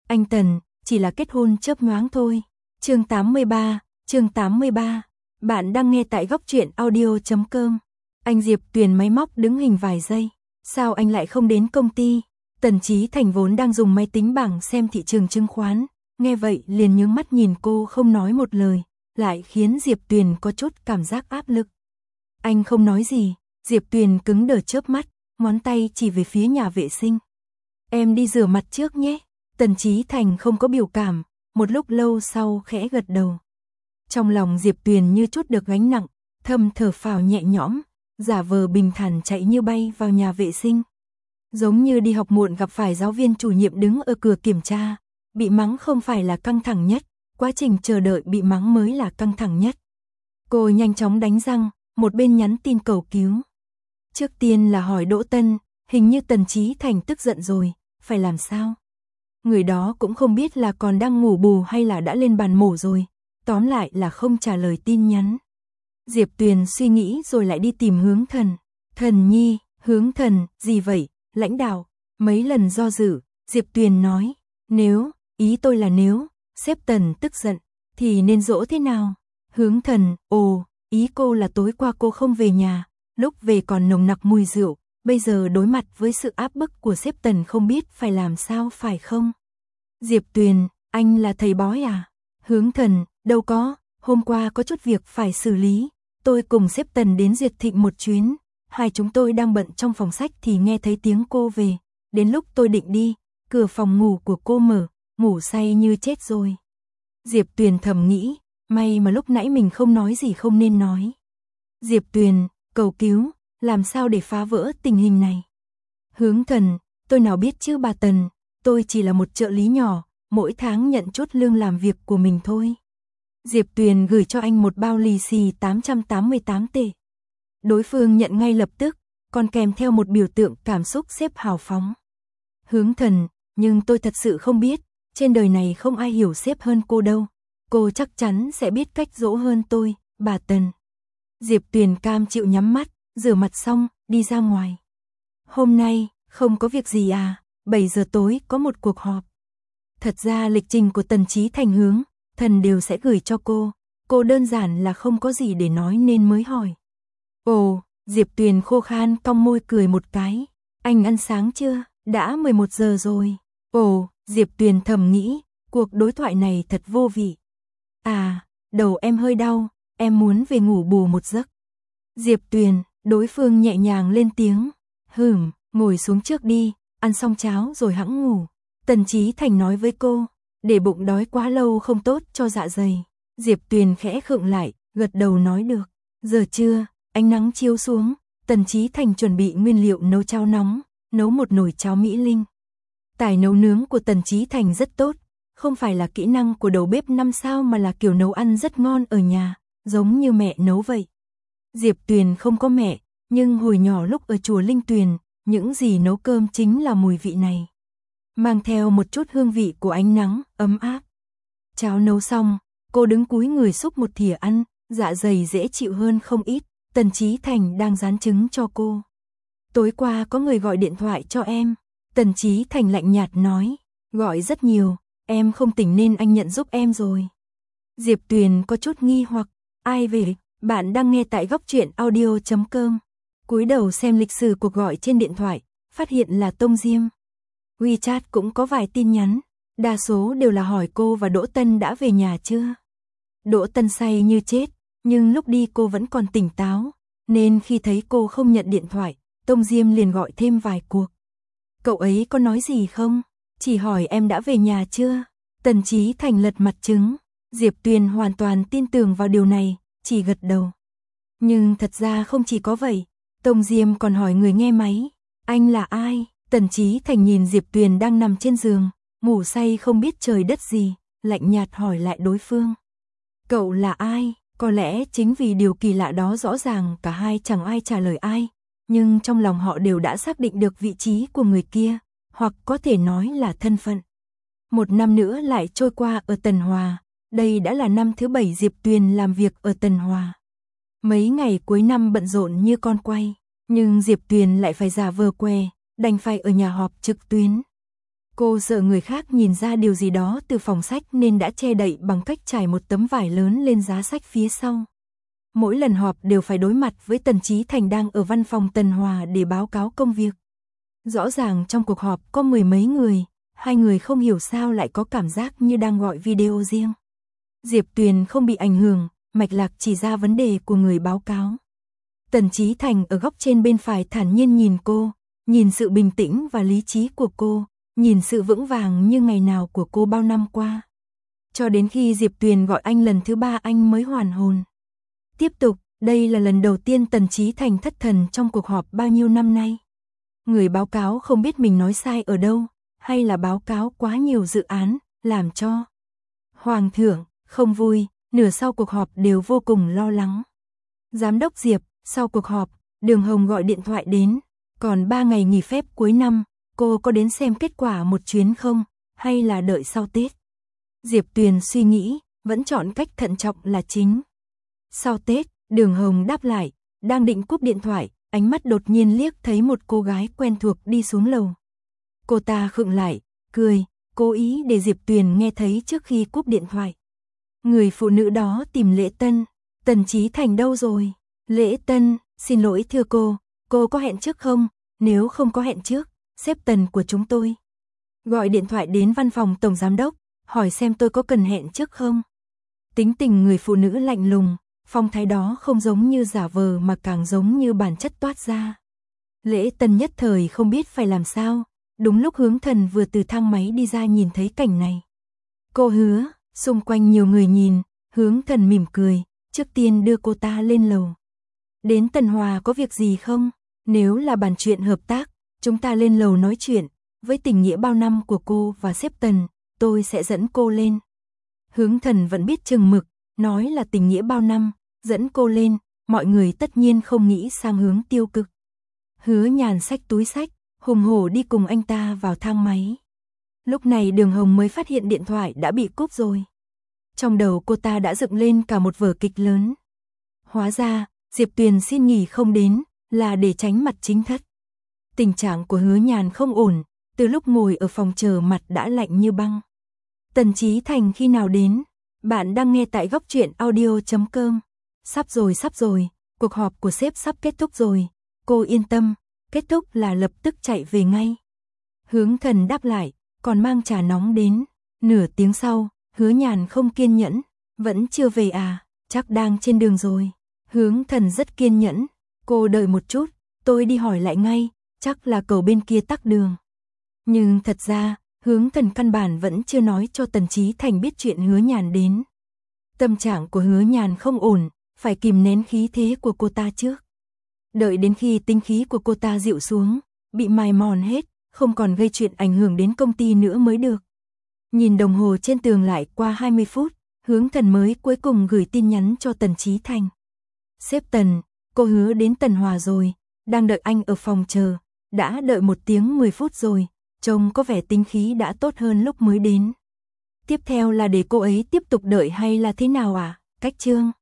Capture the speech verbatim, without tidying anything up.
Anh Tần, chỉ là kết hôn chớp nhoáng thôi. Chương tám mươi ba, chương tám mươi ba. Bạn đang nghe tại góc truyện audio chấm com. Anh Diệp Tuyền máy móc đứng hình vài giây. Sao anh lại không đến công ty? Tần Chí Thành vốn đang dùng máy tính bảng xem thị trường chứng khoán, nghe vậy liền nhướng mắt nhìn cô không nói một lời, lại khiến Diệp Tuyền có chút cảm giác áp lực. Anh không nói gì, Diệp Tuyền cứng đờ chớp mắt, ngón tay chỉ về phía nhà vệ sinh. Em đi rửa mặt trước nhé. Tần Chí Thành không có biểu cảm, một lúc lâu sau khẽ gật đầu. Trong lòng Diệp Tuyền như chút được gánh nặng, thầm thở phào nhẹ nhõm, giả vờ bình thản chạy như bay vào nhà vệ sinh. Giống như đi học muộn gặp phải giáo viên chủ nhiệm đứng ở cửa kiểm tra, bị mắng không phải là căng thẳng nhất, quá trình chờ đợi bị mắng mới là căng thẳng nhất. Cô nhanh chóng đánh răng, một bên nhắn tin cầu cứu. Trước tiên là hỏi Đỗ Tân, hình như Tần Chí Thành tức giận rồi, phải làm sao? Người đó cũng không biết là còn đang ngủ bù hay là đã lên bàn mổ rồi, tóm lại là không trả lời tin nhắn. Diệp Tuyền suy nghĩ rồi lại đi tìm Hướng Thần. Thần nhi, Hướng Thần, gì vậy, lãnh đạo? Mấy lần do dự, Diệp Tuyền nói, nếu, ý tôi là nếu, sếp Tần tức giận, thì nên dỗ thế nào? Hướng Thần, ồ, ý cô là tối qua cô không về nhà, lúc về còn nồng nặc mùi rượu, bây giờ đối mặt với sự áp bức của sếp Tần không biết phải làm sao phải không? Diệp Tuyền, anh là thầy bói à? Hướng Thần, đâu có, hôm qua có chút việc phải xử lý, tôi cùng sếp Tần đến Duyệt Thịnh một chuyến, hai chúng tôi đang bận trong phòng sách thì nghe thấy tiếng cô về, đến lúc tôi định đi, cửa phòng ngủ của cô mở, ngủ say như chết rồi. Diệp Tuyền thầm nghĩ, may mà lúc nãy mình không nói gì không nên nói. Diệp Tuyền, cầu cứu, làm sao để phá vỡ tình hình này? Hướng Thần, tôi nào biết chứ bà Tần, tôi chỉ là một trợ lý nhỏ, mỗi tháng nhận chút lương làm việc của mình thôi. Diệp Tuyền gửi cho anh một bao lì xì tám trăm tám mươi tám tệ. Đối phương nhận ngay lập tức, còn kèm theo một biểu tượng cảm xúc xếp hào phóng. Hướng Thần, nhưng tôi thật sự không biết, trên đời này không ai hiểu sếp hơn cô đâu. Cô chắc chắn sẽ biết cách dỗ hơn tôi, bà Tần. Diệp Tuyền cam chịu nhắm mắt, rửa mặt xong, đi ra ngoài. Hôm nay, không có việc gì à, bảy giờ tối có một cuộc họp. Thật ra lịch trình của Tần Chí Thành Hướng Thần đều sẽ gửi cho cô, cô đơn giản là không có gì để nói nên mới hỏi. Ồ, Diệp Tuyền khô khan cong môi cười một cái, anh ăn sáng chưa, đã mười một giờ rồi. Ồ, Diệp Tuyền thầm nghĩ, cuộc đối thoại này thật vô vị. À, đầu em hơi đau, em muốn về ngủ bù một giấc. Diệp Tuyền, đối phương nhẹ nhàng lên tiếng, hừm, ngồi xuống trước đi, ăn xong cháo rồi hẵng ngủ. Tần Chí Thành nói với cô, để bụng đói quá lâu không tốt cho dạ dày. Diệp Tuyền khẽ khựng lại, gật đầu nói được. Giờ trưa, ánh nắng chiếu xuống, Tần Chí Thành chuẩn bị nguyên liệu nấu cháo nóng, nấu một nồi cháo Mỹ Linh. Tài nấu nướng của Tần Chí Thành rất tốt, không phải là kỹ năng của đầu bếp năm sao mà là kiểu nấu ăn rất ngon ở nhà, giống như mẹ nấu vậy. Diệp Tuyền không có mẹ, nhưng hồi nhỏ lúc ở chùa Linh Tuyền, những gì nấu cơm chính là mùi vị này. Mang theo một chút hương vị của ánh nắng, ấm áp. Cháo nấu xong, cô đứng cúi người xúc một thìa ăn, dạ dày dễ chịu hơn không ít. Tần Chí Thành đang rán trứng cho cô. Tối qua có người gọi điện thoại cho em. Tần Chí Thành lạnh nhạt nói, gọi rất nhiều, em không tỉnh nên anh nhận giúp em rồi. Diệp Tuyền có chút nghi hoặc, ai về, bạn đang nghe tại góc truyện audio chấm com. Cúi đầu xem lịch sử cuộc gọi trên điện thoại, phát hiện là Tông Diêm. WeChat cũng có vài tin nhắn, đa số đều là hỏi cô và Đỗ Tân đã về nhà chưa. Đỗ Tân say như chết, nhưng lúc đi cô vẫn còn tỉnh táo, nên khi thấy cô không nhận điện thoại, Tông Diêm liền gọi thêm vài cuộc. Cậu ấy có nói gì không? Chỉ hỏi em đã về nhà chưa? Tần Chí Thành lật mặt trứng, Diệp Tuyền hoàn toàn tin tưởng vào điều này, chỉ gật đầu. Nhưng thật ra không chỉ có vậy, Tông Diêm còn hỏi người nghe máy, anh là ai? Tần Chí Thành nhìn Diệp Tuyền đang nằm trên giường, ngủ say không biết trời đất gì, lạnh nhạt hỏi lại đối phương. Cậu là ai? Có lẽ chính vì điều kỳ lạ đó rõ ràng cả hai chẳng ai trả lời ai, nhưng trong lòng họ đều đã xác định được vị trí của người kia, hoặc có thể nói là thân phận. Một năm nữa lại trôi qua ở Tần Hòa, đây đã là năm thứ bảy Diệp Tuyền làm việc ở Tần Hòa. Mấy ngày cuối năm bận rộn như con quay, nhưng Diệp Tuyền lại phải giả vờ què, đành phải ở nhà họp trực tuyến. Cô sợ người khác nhìn ra điều gì đó từ phòng sách nên đã che đậy bằng cách trải một tấm vải lớn lên giá sách phía sau. Mỗi lần họp đều phải đối mặt với Tần Chí Thành đang ở văn phòng Tần Hòa để báo cáo công việc. Rõ ràng trong cuộc họp có mười mấy người, hai người không hiểu sao lại có cảm giác như đang gọi video riêng. Diệp Tuyền không bị ảnh hưởng, mạch lạc chỉ ra vấn đề của người báo cáo. Tần Chí Thành ở góc trên bên phải thản nhiên nhìn cô, nhìn sự bình tĩnh và lý trí của cô, nhìn sự vững vàng như ngày nào của cô bao năm qua. Cho đến khi Diệp Tuyền gọi anh lần thứ ba anh mới hoàn hồn. Tiếp tục, đây là lần đầu tiên Tần Chí Thành thất thần trong cuộc họp bao nhiêu năm nay. Người báo cáo không biết mình nói sai ở đâu, hay là báo cáo quá nhiều dự án, làm cho Hoàng thượng không vui, nửa sau cuộc họp đều vô cùng lo lắng. Giám đốc Diệp, sau cuộc họp, Đường Hồng gọi điện thoại đến, còn ba ngày nghỉ phép cuối năm, cô có đến xem kết quả một chuyến không, hay là đợi sau Tết? Diệp Tuyền suy nghĩ, vẫn chọn cách thận trọng là chính. Sau Tết, Đường Hồng đáp lại, đang định cúp điện thoại, ánh mắt đột nhiên liếc thấy một cô gái quen thuộc đi xuống lầu. Cô ta khựng lại, cười, cố ý để Diệp Tuyền nghe thấy trước khi cúp điện thoại. Người phụ nữ đó tìm Lễ Tân. Tần Chí Thành đâu rồi? Lễ Tân, xin lỗi thưa cô, cô có hẹn trước không? Nếu không có hẹn trước, sếp Tần của chúng tôi gọi điện thoại đến văn phòng tổng giám đốc, hỏi xem tôi có cần hẹn trước không? Tính tình người phụ nữ lạnh lùng, phong thái đó không giống như giả vờ mà càng giống như bản chất toát ra. Lễ Tân nhất thời không biết phải làm sao, đúng lúc Hướng Thần vừa từ thang máy đi ra nhìn thấy cảnh này. Cô Hứa, xung quanh nhiều người nhìn, Hướng Thần mỉm cười, trước tiên đưa cô ta lên lầu. Đến Tần Hòa có việc gì không? Nếu là bàn chuyện hợp tác, chúng ta lên lầu nói chuyện, với tình nghĩa bao năm của cô và sếp Tần, tôi sẽ dẫn cô lên. Hướng Thần vẫn biết chừng mực, nói là tình nghĩa bao năm, dẫn cô lên, mọi người tất nhiên không nghĩ sang hướng tiêu cực. Hứa Nhàn xách túi sách, hùng hổ đi cùng anh ta vào thang máy. Lúc này Đường Hồng mới phát hiện điện thoại đã bị cúp rồi. Trong đầu cô ta đã dựng lên cả một vở kịch lớn. Hóa ra, Diệp Tuyền xin nghỉ không đến, là để tránh mặt chính thất. Tình trạng của Hứa Nhàn không ổn, từ lúc ngồi ở phòng chờ mặt đã lạnh như băng. Tần Chí Thành khi nào đến? Bạn đang nghe tại góc truyện audio chấm com. Sắp rồi sắp rồi, cuộc họp của sếp sắp kết thúc rồi. Cô yên tâm, kết thúc là lập tức chạy về ngay. Hướng Thần đáp lại, còn mang trà nóng đến. Nửa tiếng sau, Hứa Nhàn không kiên nhẫn, vẫn chưa về à, chắc đang trên đường rồi. Hướng Thần rất kiên nhẫn, cô đợi một chút, tôi đi hỏi lại ngay, chắc là cầu bên kia tắc đường. Nhưng thật ra, Hướng Thần căn bản vẫn chưa nói cho Tần Chí Thành biết chuyện Hứa Nhàn đến. Tâm trạng của Hứa Nhàn không ổn, phải kìm nén khí thế của cô ta trước. Đợi đến khi tinh khí của cô ta dịu xuống, bị mài mòn hết, không còn gây chuyện ảnh hưởng đến công ty nữa mới được. Nhìn đồng hồ trên tường lại qua hai mươi phút, Hướng Thần mới cuối cùng gửi tin nhắn cho Tần Chí Thành. Sếp Tần, cô Hứa đến Tần Hòa rồi, đang đợi anh ở phòng chờ, đã đợi một tiếng mười phút rồi, trông có vẻ tinh khí đã tốt hơn lúc mới đến. Tiếp theo là để cô ấy tiếp tục đợi hay là thế nào à? Cách chương